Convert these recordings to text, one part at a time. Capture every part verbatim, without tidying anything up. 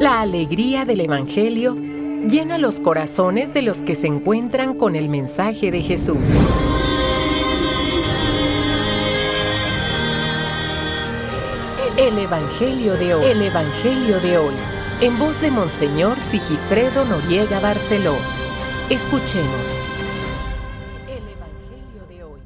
La alegría del Evangelio llena los corazones de los que se encuentran con el mensaje de Jesús. El Evangelio de hoy. El Evangelio de hoy. En voz de Monseñor Sigifredo Noriega Barceló. Escuchemos. El Evangelio de hoy.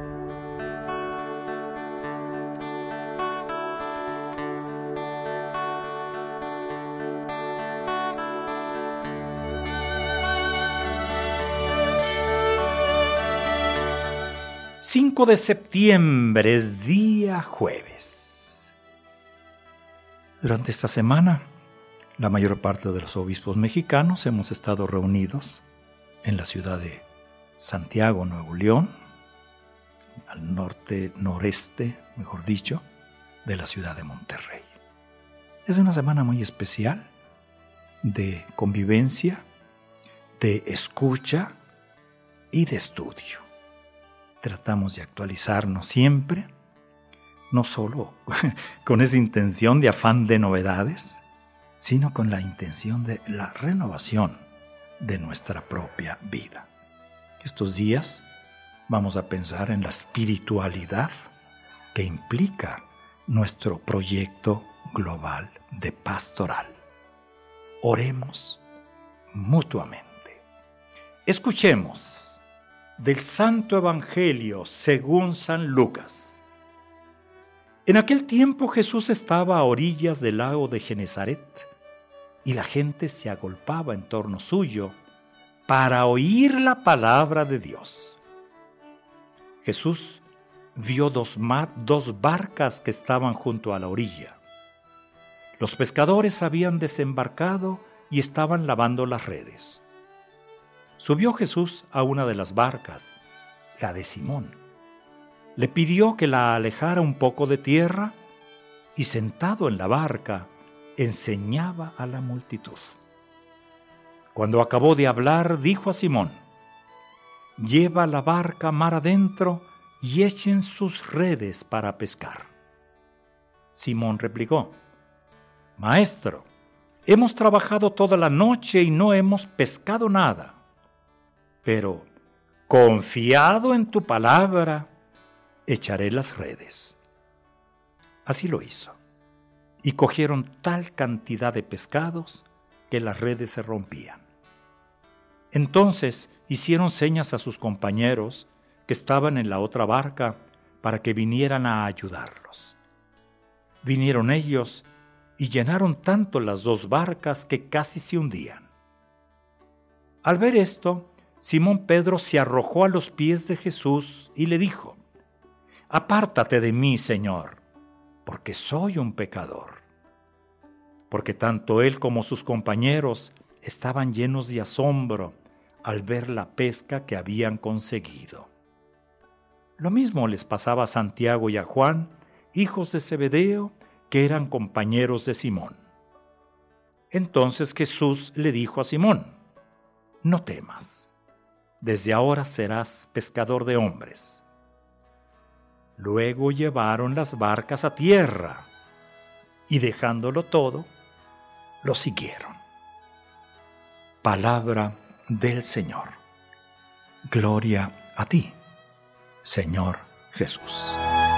cinco de septiembre es día jueves. Durante esta semana, la mayor parte de los obispos mexicanos hemos estado reunidos en la ciudad de Santiago, Nuevo León, al norte, noreste, mejor dicho, de la ciudad de Monterrey. Es una semana muy especial de convivencia, de escucha y de estudio. Tratamos de actualizarnos siempre, no solo con esa intención de afán de novedades, sino con la intención de la renovación de nuestra propia vida. Estos días vamos a pensar en la espiritualidad que implica nuestro proyecto global de pastoral. Oremos mutuamente. Escuchemos del Santo Evangelio según San Lucas. En aquel tiempo Jesús estaba a orillas del lago de Genezaret, y la gente se agolpaba en torno suyo para oír la palabra de Dios. Jesús vio dos, mar, dos barcas que estaban junto a la orilla. Los pescadores habían desembarcado y estaban lavando las redes. Subió Jesús a una de las barcas, la de Simón. Le pidió que la alejara un poco de tierra y, sentado en la barca, enseñaba a la multitud. Cuando acabó de hablar, dijo a Simón: «Lleva la barca mar adentro y echen sus redes para pescar». Simón replicó: «Maestro, hemos trabajado toda la noche y no hemos pescado nada. Pero, confiado en tu palabra, echaré las redes». Así lo hizo, y cogieron tal cantidad de pescados que las redes se rompían. Entonces hicieron señas a sus compañeros que estaban en la otra barca para que vinieran a ayudarlos. Vinieron ellos y llenaron tanto las dos barcas que casi se hundían. Al ver esto, Simón Pedro se arrojó a los pies de Jesús y le dijo: «Apártate de mí, Señor, porque soy un pecador». Porque tanto él como sus compañeros estaban llenos de asombro al ver la pesca que habían conseguido. Lo mismo les pasaba a Santiago y a Juan, hijos de Zebedeo, que eran compañeros de Simón. Entonces Jesús le dijo a Simón: «No temas. Desde ahora serás pescador de hombres». Luego llevaron las barcas a tierra y, dejándolo todo, lo siguieron. Palabra del Señor. Gloria a ti, Señor Jesús.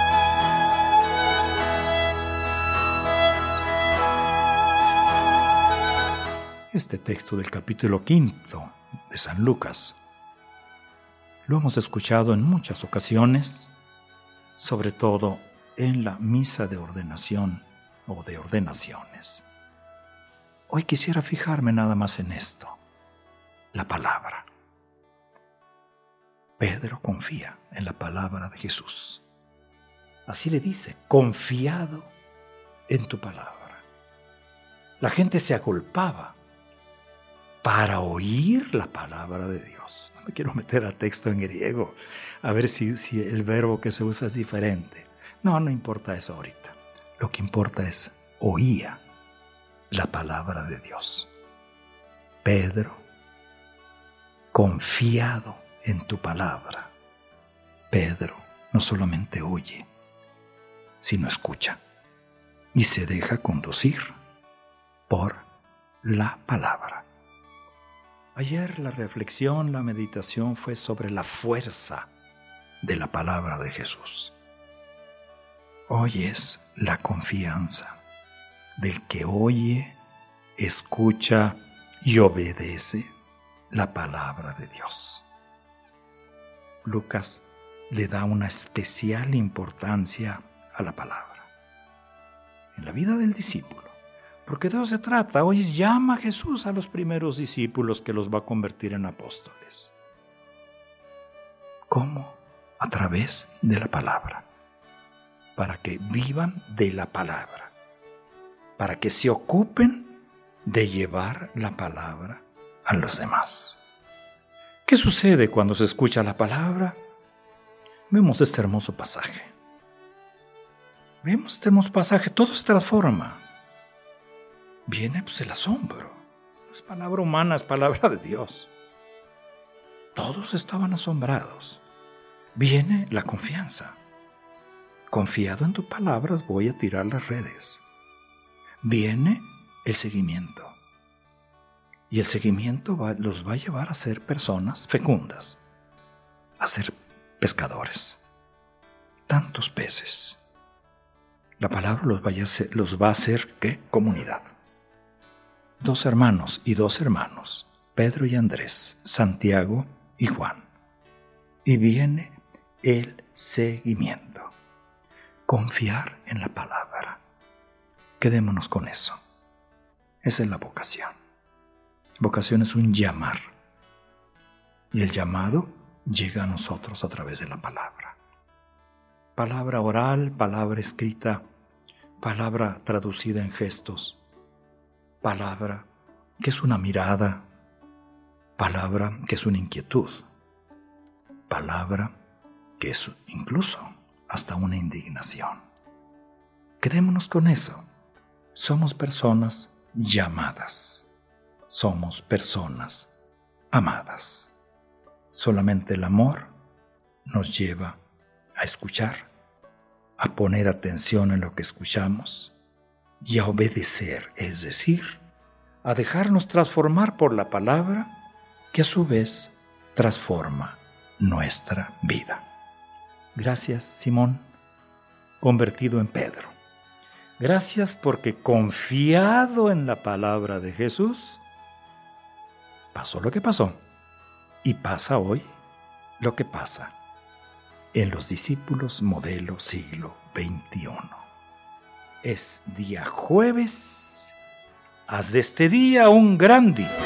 Este texto del capítulo quinto de San Lucas lo hemos escuchado en muchas ocasiones, sobre todo en la misa de ordenación o de ordenaciones. Hoy quisiera fijarme nada más en esto, la palabra. Pedro confía en la palabra de Jesús. Así le dice: «Confiado en tu palabra». La gente se agolpaba para oír la palabra de Dios. No me quiero meter al texto en griego, a ver si, si el verbo que se usa es diferente. No, no importa eso ahorita. Lo que importa es oía la palabra de Dios. Pedro, confiado en tu palabra. Pedro no solamente oye, sino escucha y se deja conducir por la palabra. Ayer la reflexión, la meditación fue sobre la fuerza de la palabra de Jesús. Hoy es la confianza del que oye, escucha y obedece la palabra de Dios. Lucas le da una especial importancia a la palabra en la vida del discípulo, porque de eso se trata. Hoy llama a Jesús a los primeros discípulos que los va a convertir en apóstoles. ¿Cómo? A través de la palabra, para que vivan de la palabra, para que se ocupen de llevar la palabra a los demás. ¿Qué sucede cuando se escucha la palabra? Vemos este hermoso pasaje. Vemos este hermoso pasaje, todo se transforma. Viene pues el asombro. No es palabra humana, es palabra de Dios. Todos estaban asombrados. Viene la confianza. Confiado en tu palabra voy a tirar las redes. Viene el seguimiento. Y el seguimiento va, los va a llevar a ser personas fecundas, a ser pescadores. Tantos peces. La palabra los, vaya a hacer, los va a hacer, ¿qué? Comunidad. Dos hermanos y dos hermanos, Pedro y Andrés, Santiago y Juan. Y viene el seguimiento. Confiar en la palabra. Quedémonos con eso. Esa es la vocación. Vocación es un llamar. Y el llamado llega a nosotros a través de la palabra. Palabra oral, palabra escrita, palabra traducida en gestos, palabra que es una mirada, palabra que es una inquietud, palabra que es incluso hasta una indignación. Quedémonos con eso. Somos personas llamadas. Somos personas amadas. Solamente el amor nos lleva a escuchar, a poner atención en lo que escuchamos y a obedecer, es decir, a dejarnos transformar por la palabra que a su vez transforma nuestra vida. Gracias, Simón, convertido en Pedro. Gracias porque confiado en la palabra de Jesús, pasó lo que pasó y pasa hoy lo que pasa en los discípulos modelo siglo veintiuno. Es día jueves, haz de este día un gran día.